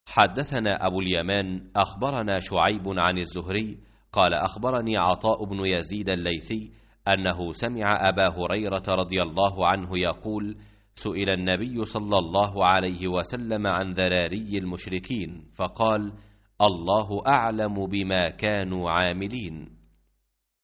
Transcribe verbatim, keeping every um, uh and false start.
حدثنا أبو اليمان أخبرنا شعيب عن الزهري قال أخبرني عطاء بن يزيد الليثي أنه سمع أبا هريرة رضي الله عنه يقول: سئل النبي صلى الله عليه وسلم عن ذراري المشركين فقال: الله أعلم بما كانوا عاملين.